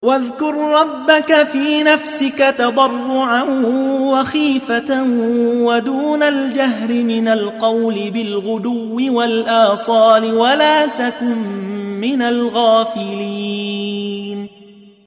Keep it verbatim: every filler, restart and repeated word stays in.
واذكر ربك في نفسك تضرعا وخيفة ودون الجهر من القول بالغدو والآصال ولا تكن من الغافلين